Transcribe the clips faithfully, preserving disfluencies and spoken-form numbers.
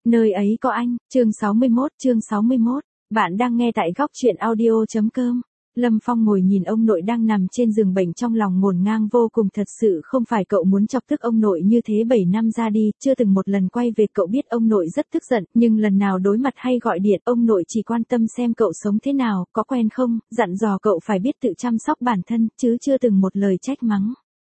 Nơi ấy có anh, chương sáu mươi mốt, chương sáu mươi mốt. Bạn đang nghe tại góc truyện audio.com. Lâm Phong ngồi nhìn ông nội đang nằm trên giường bệnh, trong lòng ngổn ngang vô cùng. Thật sự không phải cậu muốn chọc tức ông nội như thế. Bảy năm ra đi, chưa từng một lần quay về. Cậu biết ông nội rất tức giận, nhưng lần nào đối mặt hay gọi điện, ông nội chỉ quan tâm xem cậu sống thế nào, có quen không, dặn dò cậu phải biết tự chăm sóc bản thân, chứ chưa từng một lời trách mắng.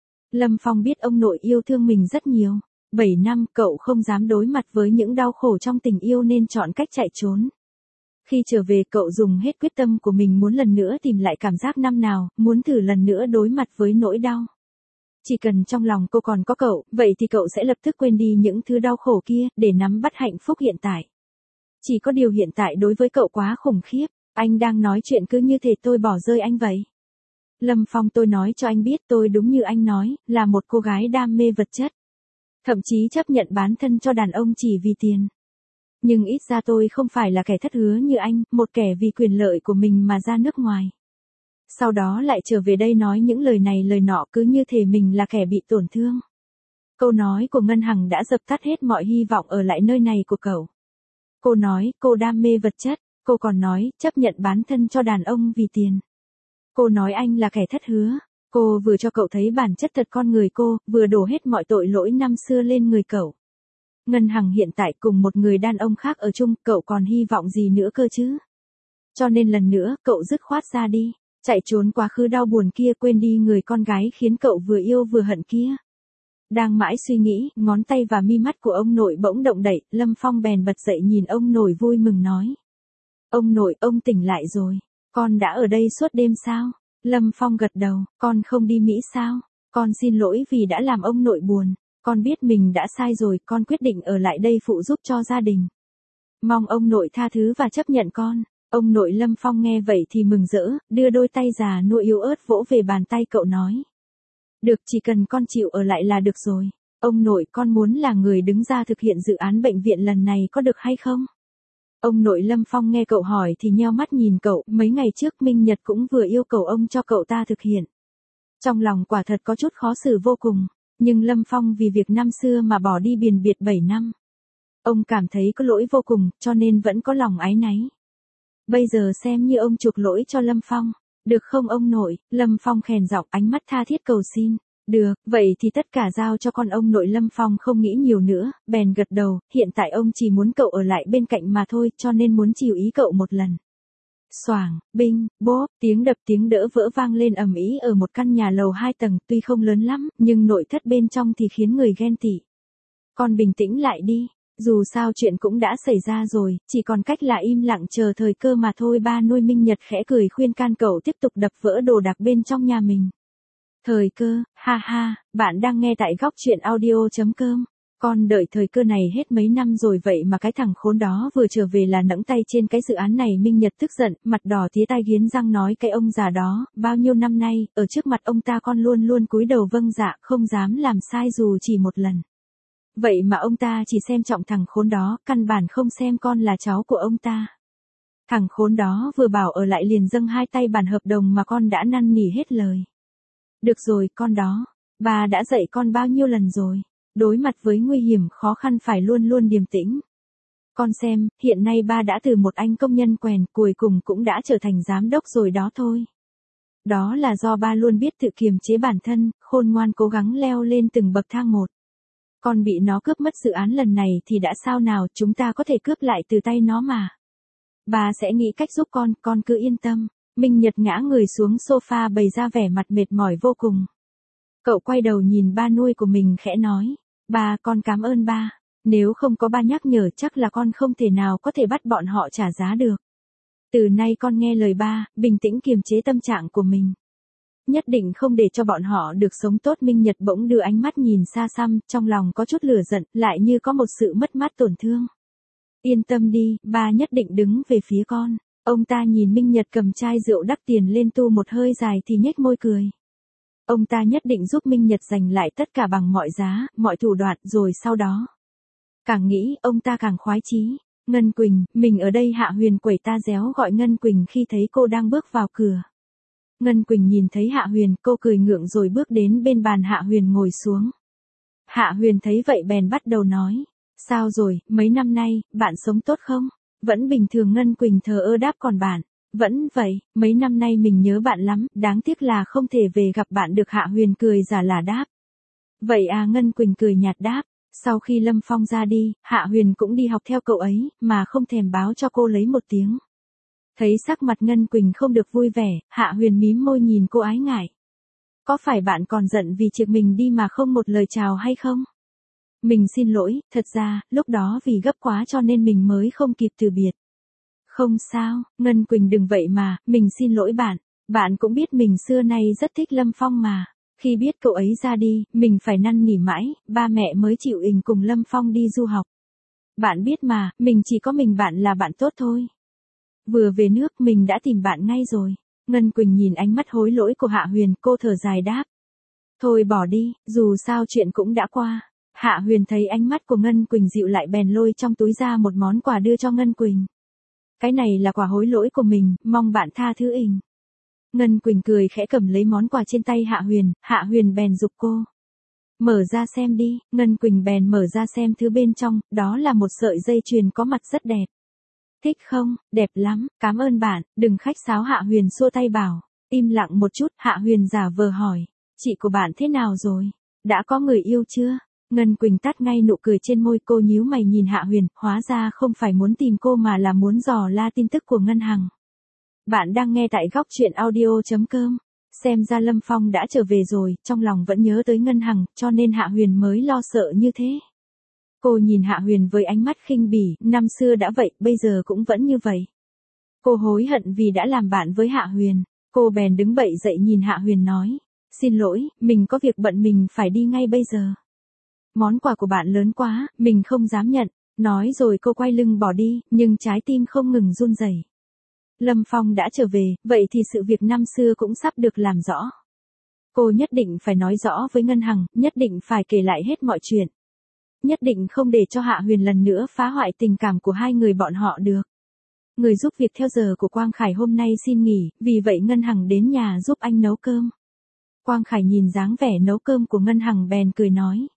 Lâm Phong biết ông nội yêu thương mình rất nhiều. Bảy năm, cậu không dám đối mặt với những đau khổ trong tình yêu nên chọn cách chạy trốn. Khi trở về, cậu dùng hết quyết tâm của mình muốn lần nữa tìm lại cảm giác năm nào, muốn thử lần nữa đối mặt với nỗi đau. Chỉ cần trong lòng cô còn có cậu, vậy thì cậu sẽ lập tức quên đi những thứ đau khổ kia, để nắm bắt hạnh phúc hiện tại. Chỉ có điều hiện tại đối với cậu quá khủng khiếp. Anh đang nói chuyện cứ như thể tôi bỏ rơi anh vậy. Lâm Phong, tôi nói cho anh biết, tôi đúng như anh nói, là một cô gái đam mê vật chất. Thậm chí chấp nhận bán thân cho đàn ông chỉ vì tiền. Nhưng ít ra tôi không phải là kẻ thất hứa như anh, một kẻ vì quyền lợi của mình mà ra nước ngoài. Sau đó lại trở về đây nói những lời này lời nọ, cứ như thể mình là kẻ bị tổn thương. Câu nói của Ngân Hằng đã dập tắt hết mọi hy vọng ở lại nơi này của cậu. Cô nói, cô đam mê vật chất, cô còn nói, chấp nhận bán thân cho đàn ông vì tiền. Cô nói anh là kẻ thất hứa. Cô vừa cho cậu thấy bản chất thật con người cô, vừa đổ hết mọi tội lỗi năm xưa lên người cậu. Ngân Hằng hiện tại cùng một người đàn ông khác ở chung, cậu còn hy vọng gì nữa cơ chứ? Cho nên lần nữa, cậu dứt khoát ra đi, chạy trốn quá khứ đau buồn kia, quên đi người con gái khiến cậu vừa yêu vừa hận kia. Đang mãi suy nghĩ, ngón tay và mi mắt của ông nội bỗng động đậy, Lâm Phong bèn bật dậy nhìn ông nội vui mừng nói. Ông nội, ông tỉnh lại rồi, con đã ở đây suốt đêm sao? Lâm Phong gật đầu, con không đi Mỹ sao? Con xin lỗi vì đã làm ông nội buồn. Con biết mình đã sai rồi, con quyết định ở lại đây phụ giúp cho gia đình. Mong ông nội tha thứ và chấp nhận con. Ông nội Lâm Phong nghe vậy thì mừng rỡ, đưa đôi tay già nua yếu ớt vỗ về bàn tay cậu nói. Được, chỉ cần con chịu ở lại là được rồi. Ông nội, con muốn là người đứng ra thực hiện dự án bệnh viện lần này, có được hay không? Ông nội Lâm Phong nghe cậu hỏi thì nheo mắt nhìn cậu, mấy ngày trước Minh Nhật cũng vừa yêu cầu ông cho cậu ta thực hiện. Trong lòng quả thật có chút khó xử vô cùng, nhưng Lâm Phong vì việc năm xưa mà bỏ đi biền biệt bảy năm. Ông cảm thấy có lỗi vô cùng, cho nên vẫn có lòng áy náy. Bây giờ xem như ông chuộc lỗi cho Lâm Phong, được không ông nội? Lâm Phong khèn giọng, ánh mắt tha thiết cầu xin. Được, vậy thì tất cả giao cho con. Ông nội Lâm Phong không nghĩ nhiều nữa, bèn gật đầu, hiện tại ông chỉ muốn cậu ở lại bên cạnh mà thôi, cho nên muốn chiều ý cậu một lần. Xoảng, binh, bốp, tiếng đập tiếng đỡ vỡ vang lên ầm ĩ ở một căn nhà lầu hai tầng, tuy không lớn lắm, nhưng nội thất bên trong thì khiến người ghen tị. Con bình tĩnh lại đi, dù sao chuyện cũng đã xảy ra rồi, chỉ còn cách là im lặng chờ thời cơ mà thôi. Ba nuôi Minh Nhật khẽ cười khuyên can cậu tiếp tục đập vỡ đồ đạc bên trong nhà mình. Thời cơ, ha ha, bạn đang nghe tại góc truyện audio.com. Con đợi thời cơ này hết mấy năm rồi, vậy mà cái thằng khốn đó vừa trở về là nẫng tay trên cái dự án này. Minh Nhật tức giận, mặt đỏ tía tai nghiến răng nói, cái ông già đó, bao nhiêu năm nay, ở trước mặt ông ta con luôn luôn cúi đầu vâng dạ, không dám làm sai dù chỉ một lần. Vậy mà ông ta chỉ xem trọng thằng khốn đó, căn bản không xem con là cháu của ông ta. Thằng khốn đó vừa bảo ở lại liền dâng hai tay bản hợp đồng mà con đã năn nỉ hết lời. Được rồi, con đó, bà đã dạy con bao nhiêu lần rồi. Đối mặt với nguy hiểm khó khăn phải luôn luôn điềm tĩnh. Con xem, hiện nay ba đã từ một anh công nhân quèn, cuối cùng cũng đã trở thành giám đốc rồi đó thôi. Đó là do ba luôn biết tự kiềm chế bản thân, khôn ngoan cố gắng leo lên từng bậc thang một. Con bị nó cướp mất dự án lần này thì đã sao nào, chúng ta có thể cướp lại từ tay nó mà. Ba sẽ nghĩ cách giúp con, con cứ yên tâm. Minh Nhật ngã người xuống sofa bày ra vẻ mặt mệt mỏi vô cùng. Cậu quay đầu nhìn ba nuôi của mình khẽ nói. Ba, con cảm ơn ba. Nếu không có ba nhắc nhở chắc là con không thể nào có thể bắt bọn họ trả giá được. Từ nay con nghe lời ba, bình tĩnh kiềm chế tâm trạng của mình. Nhất định không để cho bọn họ được sống tốt. Minh Nhật bỗng đưa ánh mắt nhìn xa xăm, trong lòng có chút lửa giận, lại như có một sự mất mát tổn thương. Yên tâm đi, ba nhất định đứng về phía con. Ông ta nhìn Minh Nhật cầm chai rượu đắt tiền lên tu một hơi dài thì nhếch môi cười. Ông ta nhất định giúp Minh Nhật giành lại tất cả bằng mọi giá, mọi thủ đoạn, rồi sau đó. Càng nghĩ, ông ta càng khoái chí. Ngân Quỳnh, mình ở đây. Hạ Huyền quẩy ta réo gọi Ngân Quỳnh khi thấy cô đang bước vào cửa. Ngân Quỳnh nhìn thấy Hạ Huyền, cô cười ngượng rồi bước đến bên bàn Hạ Huyền ngồi xuống. Hạ Huyền thấy vậy bèn bắt đầu nói. Sao rồi, mấy năm nay, bạn sống tốt không? Vẫn bình thường. Ngân Quỳnh thờ ơ đáp. Còn bạn? Vẫn vậy, mấy năm nay mình nhớ bạn lắm, đáng tiếc là không thể về gặp bạn được. Hạ Huyền cười giả là đáp. Vậy à? Ngân Quỳnh cười nhạt đáp. Sau khi Lâm Phong ra đi, Hạ Huyền cũng đi học theo cậu ấy, mà không thèm báo cho cô lấy một tiếng. Thấy sắc mặt Ngân Quỳnh không được vui vẻ, Hạ Huyền mím môi nhìn cô ái ngại. Có phải bạn còn giận vì trực mình đi mà không một lời chào hay không? Mình xin lỗi, thật ra, lúc đó vì gấp quá cho nên mình mới không kịp từ biệt. Không sao, Ngân Quỳnh đừng vậy mà, mình xin lỗi bạn. Bạn cũng biết mình xưa nay rất thích Lâm Phong mà. Khi biết cậu ấy ra đi, mình phải năn nỉ mãi, ba mẹ mới chịu ình cùng Lâm Phong đi du học. Bạn biết mà, mình chỉ có mình bạn là bạn tốt thôi. Vừa về nước mình đã tìm bạn ngay rồi. Ngân Quỳnh nhìn ánh mắt hối lỗi của Hạ Huyền, cô thở dài đáp. Thôi bỏ đi, dù sao chuyện cũng đã qua. Hạ Huyền thấy ánh mắt của Ngân Quỳnh dịu lại bèn lôi trong túi ra một món quà đưa cho Ngân Quỳnh. Cái này là quà hối lỗi của mình, mong bạn tha thứ ình. Ngân Quỳnh cười khẽ cầm lấy món quà trên tay Hạ Huyền, Hạ Huyền bèn giục cô. Mở ra xem đi, Ngân Quỳnh bèn mở ra xem thứ bên trong, đó là một sợi dây chuyền có mặt rất đẹp. Thích không? Đẹp lắm, cảm ơn bạn, đừng khách sáo. Hạ Huyền xua tay bảo. Im lặng một chút, Hạ Huyền giả vờ hỏi. Chị của bạn thế nào rồi? Đã có người yêu chưa? Ngân Quỳnh tắt ngay nụ cười trên môi. Cô nhíu mày nhìn Hạ Huyền, hóa ra không phải muốn tìm cô mà là muốn dò la tin tức của Ngân Hằng. Bạn đang nghe tại góc truyện audio chấm com. Xem ra Lâm Phong đã trở về rồi, trong lòng vẫn nhớ tới Ngân Hằng, cho nên Hạ Huyền mới lo sợ như thế. Cô nhìn Hạ Huyền với ánh mắt khinh bỉ, năm xưa đã vậy, bây giờ cũng vẫn như vậy. Cô hối hận vì đã làm bạn với Hạ Huyền. Cô bèn đứng bậy dậy nhìn Hạ Huyền nói. Xin lỗi, mình có việc bận, mình phải đi ngay bây giờ. Món quà của bạn lớn quá, mình không dám nhận. Nói rồi cô quay lưng bỏ đi, nhưng trái tim không ngừng run rẩy. Lâm Phong đã trở về, vậy thì sự việc năm xưa cũng sắp được làm rõ. Cô nhất định phải nói rõ với Ngân Hằng, nhất định phải kể lại hết mọi chuyện. Nhất định không để cho Hạ Huyền lần nữa phá hoại tình cảm của hai người bọn họ được. Người giúp việc theo giờ của Quang Khải hôm nay xin nghỉ, vì vậy Ngân Hằng đến nhà giúp anh nấu cơm. Quang Khải nhìn dáng vẻ nấu cơm của Ngân Hằng bèn cười nói.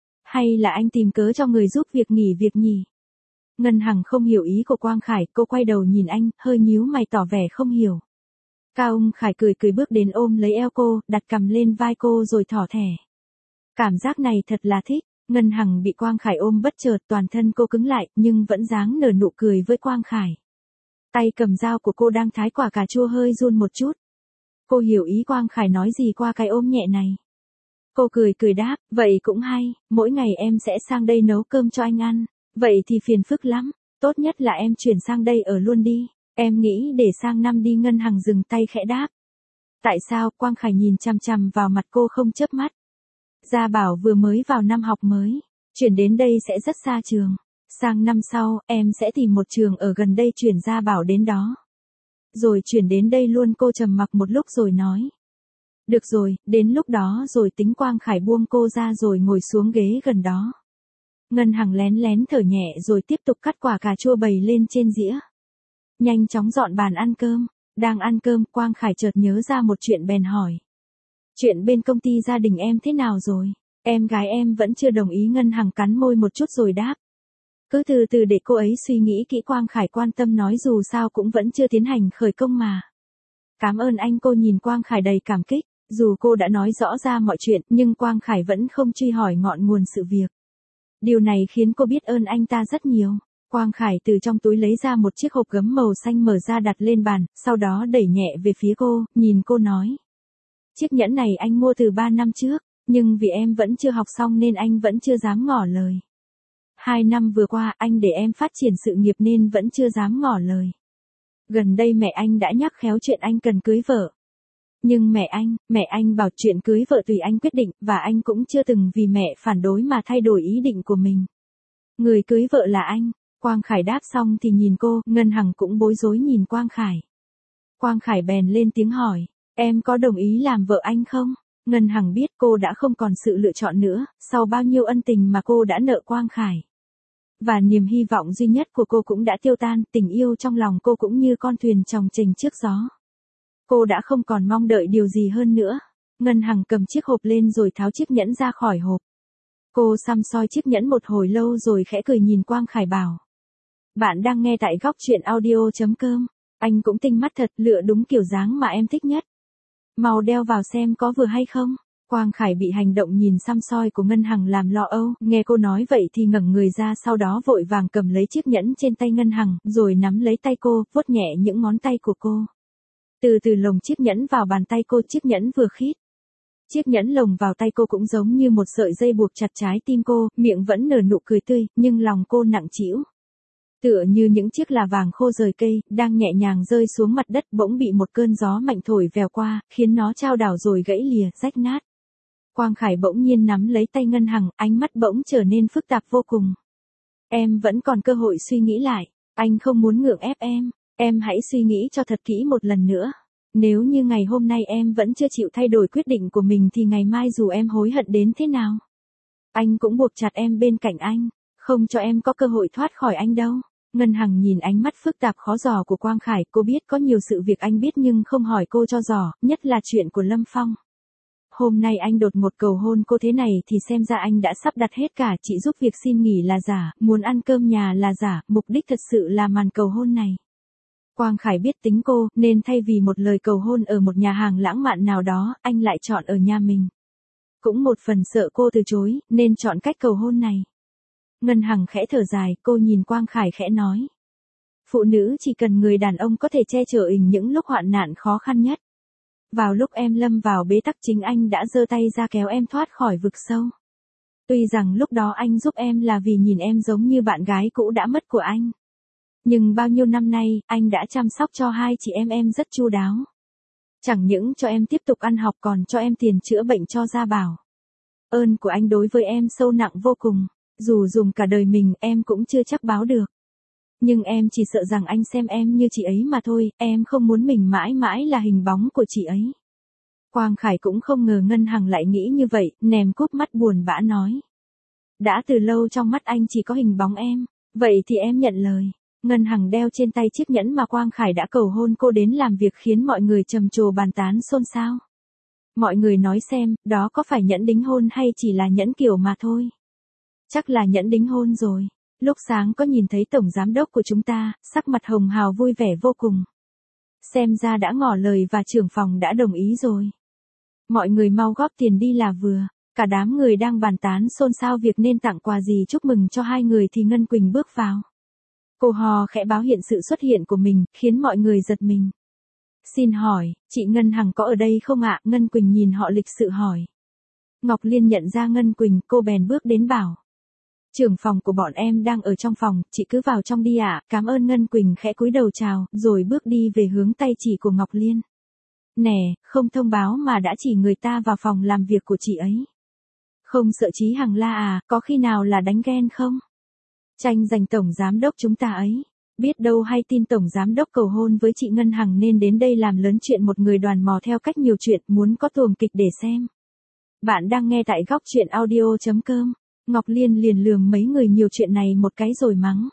Hay là anh tìm cớ cho người giúp việc nghỉ việc nhỉ? Ngân Hằng không hiểu ý của Quang Khải, cô quay đầu nhìn anh, hơi nhíu mày tỏ vẻ không hiểu. Cao ông Khải cười cười bước đến ôm lấy eo cô, đặt cằm lên vai cô rồi thỏ thẻ. Cảm giác này thật là thích. Ngân Hằng bị Quang Khải ôm bất chợt, toàn thân cô cứng lại, nhưng vẫn dáng nở nụ cười với Quang Khải. Tay cầm dao của cô đang thái quả cà chua hơi run một chút. Cô hiểu ý Quang Khải nói gì qua cái ôm nhẹ này. Cô cười cười đáp, vậy cũng hay, mỗi ngày em sẽ sang đây nấu cơm cho anh ăn. Vậy thì phiền phức lắm, tốt nhất là em chuyển sang đây ở luôn đi. Em nghĩ để sang năm đi. Ngân Hằng dừng tay khẽ đáp. Tại sao? Quang Khải nhìn chằm chằm vào mặt cô không chớp mắt. Gia Bảo vừa mới vào năm học mới, chuyển đến đây sẽ rất xa trường. Sang năm sau, em sẽ tìm một trường ở gần đây chuyển Gia Bảo đến đó. Rồi chuyển đến đây luôn. Cô trầm mặc một lúc rồi nói. Được rồi, đến lúc đó rồi tính. Quang Khải buông cô ra rồi ngồi xuống ghế gần đó. Ngân Hằng lén lén thở nhẹ rồi tiếp tục cắt quả cà chua bày lên trên dĩa. Nhanh chóng dọn bàn ăn cơm. Đang ăn cơm, Quang Khải chợt nhớ ra một chuyện bèn hỏi. Chuyện bên công ty gia đình em thế nào rồi? Em gái em vẫn chưa đồng ý. Ngân Hằng cắn môi một chút rồi đáp. Cứ từ từ để cô ấy suy nghĩ kỹ. Quang Khải quan tâm nói dù sao cũng vẫn chưa tiến hành khởi công mà. Cảm ơn anh. Cô nhìn Quang Khải đầy cảm kích. Dù cô đã nói rõ ra mọi chuyện, nhưng Quang Khải vẫn không truy hỏi ngọn nguồn sự việc. Điều này khiến cô biết ơn anh ta rất nhiều. Quang Khải từ trong túi lấy ra một chiếc hộp gấm màu xanh mở ra đặt lên bàn, sau đó đẩy nhẹ về phía cô, nhìn cô nói. Chiếc nhẫn này anh mua từ ba năm trước, nhưng vì em vẫn chưa học xong nên anh vẫn chưa dám ngỏ lời. Hai năm vừa qua anh để em phát triển sự nghiệp nên vẫn chưa dám ngỏ lời. Gần đây mẹ anh đã nhắc khéo chuyện anh cần cưới vợ. Nhưng mẹ anh, mẹ anh bảo chuyện cưới vợ tùy anh quyết định, và anh cũng chưa từng vì mẹ phản đối mà thay đổi ý định của mình. Người cưới vợ là anh. Quang Khải đáp xong thì nhìn cô, Ngân Hằng cũng bối rối nhìn Quang Khải. Quang Khải bèn lên tiếng hỏi, em có đồng ý làm vợ anh không? Ngân Hằng biết cô đã không còn sự lựa chọn nữa, sau bao nhiêu ân tình mà cô đã nợ Quang Khải. Và niềm hy vọng duy nhất của cô cũng đã tiêu tan, tình yêu trong lòng cô cũng như con thuyền chồng chềnh trước gió. Cô đã không còn mong đợi điều gì hơn nữa. Ngân Hằng cầm chiếc hộp lên rồi tháo chiếc nhẫn ra khỏi hộp. Cô săm soi chiếc nhẫn một hồi lâu rồi khẽ cười nhìn Quang Khải bảo. Bạn đang nghe tại góc chuyện audio.com. Anh cũng tinh mắt thật, lựa đúng kiểu dáng mà em thích nhất. Mau đeo vào xem có vừa hay không. Quang Khải bị hành động nhìn săm soi của Ngân Hằng làm lo âu, nghe cô nói vậy thì ngẩng người ra, sau đó vội vàng cầm lấy chiếc nhẫn trên tay Ngân Hằng, rồi nắm lấy tay cô, vuốt nhẹ những ngón tay của cô. Từ từ lồng chiếc nhẫn vào bàn tay cô, chiếc nhẫn vừa khít. Chiếc nhẫn lồng vào tay cô cũng giống như một sợi dây buộc chặt trái tim cô, miệng vẫn nở nụ cười tươi, nhưng lòng cô nặng trĩu. Tựa như những chiếc là vàng khô rời cây, đang nhẹ nhàng rơi xuống mặt đất, bỗng bị một cơn gió mạnh thổi vèo qua, khiến nó chao đảo rồi gãy lìa, rách nát. Quang Khải bỗng nhiên nắm lấy tay Ngân Hằng, ánh mắt bỗng trở nên phức tạp vô cùng. Em vẫn còn cơ hội suy nghĩ lại, anh không muốn ngượng ép em, em hãy suy nghĩ cho thật kỹ một lần nữa. Nếu như ngày hôm nay em vẫn chưa chịu thay đổi quyết định của mình thì ngày mai dù em hối hận đến thế nào, anh cũng buộc chặt em bên cạnh anh, không cho em có cơ hội thoát khỏi anh đâu. Ngân Hằng nhìn ánh mắt phức tạp khó dò của Quang Khải, cô biết có nhiều sự việc anh biết nhưng không hỏi cô cho dò, nhất là chuyện của Lâm Phong. Hôm nay anh đột ngột cầu hôn cô thế này thì xem ra anh đã sắp đặt hết cả, chỉ giúp việc xin nghỉ là giả, muốn ăn cơm nhà là giả, mục đích thật sự là màn cầu hôn này. Quang Khải biết tính cô, nên thay vì một lời cầu hôn ở một nhà hàng lãng mạn nào đó, anh lại chọn ở nhà mình. Cũng một phần sợ cô từ chối, nên chọn cách cầu hôn này. Ngân Hằng khẽ thở dài, cô nhìn Quang Khải khẽ nói. Phụ nữ chỉ cần người đàn ông có thể che chở mình những lúc hoạn nạn khó khăn nhất. Vào lúc em lâm vào bế tắc chính anh đã giơ tay ra kéo em thoát khỏi vực sâu. Tuy rằng lúc đó anh giúp em là vì nhìn em giống như bạn gái cũ đã mất của anh. Nhưng bao nhiêu năm nay, anh đã chăm sóc cho hai chị em em rất chu đáo. Chẳng những cho em tiếp tục ăn học còn cho em tiền chữa bệnh cho Gia Bảo. Ơn của anh đối với em sâu nặng vô cùng, dù dùng cả đời mình em cũng chưa chắc báo được. Nhưng em chỉ sợ rằng anh xem em như chị ấy mà thôi, em không muốn mình mãi mãi là hình bóng của chị ấy. Quang Khải cũng không ngờ Ngân Hằng lại nghĩ như vậy, nèm cúp mắt buồn bã nói. Đã từ lâu trong mắt anh chỉ có hình bóng em, vậy thì em nhận lời. Ngân Hằng đeo trên tay chiếc nhẫn mà Quang Khải đã cầu hôn cô đến làm việc khiến mọi người trầm trồ bàn tán xôn xao. Mọi người nói xem, đó có phải nhẫn đính hôn hay chỉ là nhẫn kiểu mà thôi. Chắc là nhẫn đính hôn rồi. Lúc sáng có nhìn thấy tổng giám đốc của chúng ta, sắc mặt hồng hào vui vẻ vô cùng. Xem ra đã ngỏ lời và trưởng phòng đã đồng ý rồi. Mọi người mau góp tiền đi là vừa. Cả đám người đang bàn tán xôn xao việc nên tặng quà gì chúc mừng cho hai người thì Ngân Quỳnh bước vào. Cô hò khẽ báo hiện sự xuất hiện của mình, khiến mọi người giật mình. Xin hỏi, chị Ngân Hằng có ở đây không ạ? Ngân Quỳnh nhìn họ lịch sự hỏi. Ngọc Liên nhận ra Ngân Quỳnh, cô bèn bước đến bảo. Trưởng phòng của bọn em đang ở trong phòng, chị cứ vào trong đi ạ. Cảm ơn. Ngân Quỳnh khẽ cúi đầu chào, rồi bước đi về hướng tay chỉ của Ngọc Liên. Nè, không thông báo mà đã chỉ người ta vào phòng làm việc của chị ấy. Không sợ Chí Hằng la à, có khi nào là đánh ghen không? Tranh giành tổng giám đốc chúng ta ấy. Biết đâu hay tin tổng giám đốc cầu hôn với chị Ngân Hằng nên đến đây làm lớn chuyện, một người đoàn mò theo cách nhiều chuyện, muốn có tuồng kịch để xem. Bạn đang nghe tại góc chuyện audio.com. Ngọc Liên liền lườm mấy người nhiều chuyện này một cái rồi mắng.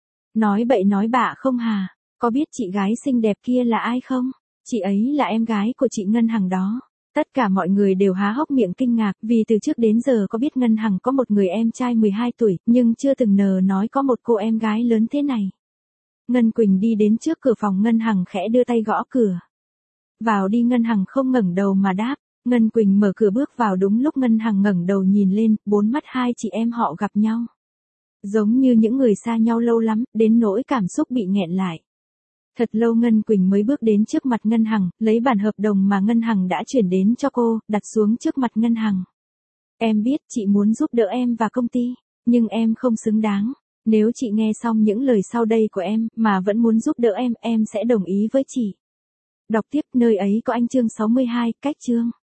Nói bậy nói bạ không hà, có biết chị gái xinh đẹp kia là ai không? Chị ấy là em gái của chị Ngân Hằng đó. Tất cả mọi người đều há hốc miệng kinh ngạc, vì từ trước đến giờ có biết Ngân Hằng có một người em trai mười hai tuổi, nhưng chưa từng ngờ nói có một cô em gái lớn thế này. Ngân Quỳnh đi đến trước cửa phòng Ngân Hằng khẽ đưa tay gõ cửa. Vào đi. Ngân Hằng không ngẩng đầu mà đáp. Ngân Quỳnh mở cửa bước vào đúng lúc Ngân Hằng ngẩng đầu nhìn lên, bốn mắt hai chị em họ gặp nhau. Giống như những người xa nhau lâu lắm, đến nỗi cảm xúc bị nghẹn lại. Thật lâu Ngân Quỳnh mới bước đến trước mặt Ngân Hằng, lấy bản hợp đồng mà Ngân Hằng đã chuyển đến cho cô, đặt xuống trước mặt Ngân Hằng. Em biết chị muốn giúp đỡ em và công ty, nhưng em không xứng đáng. Nếu chị nghe xong những lời sau đây của em, mà vẫn muốn giúp đỡ em, em sẽ đồng ý với chị. Đọc tiếp. Nơi ấy có anh. Chương sáu mươi hai, cách chương.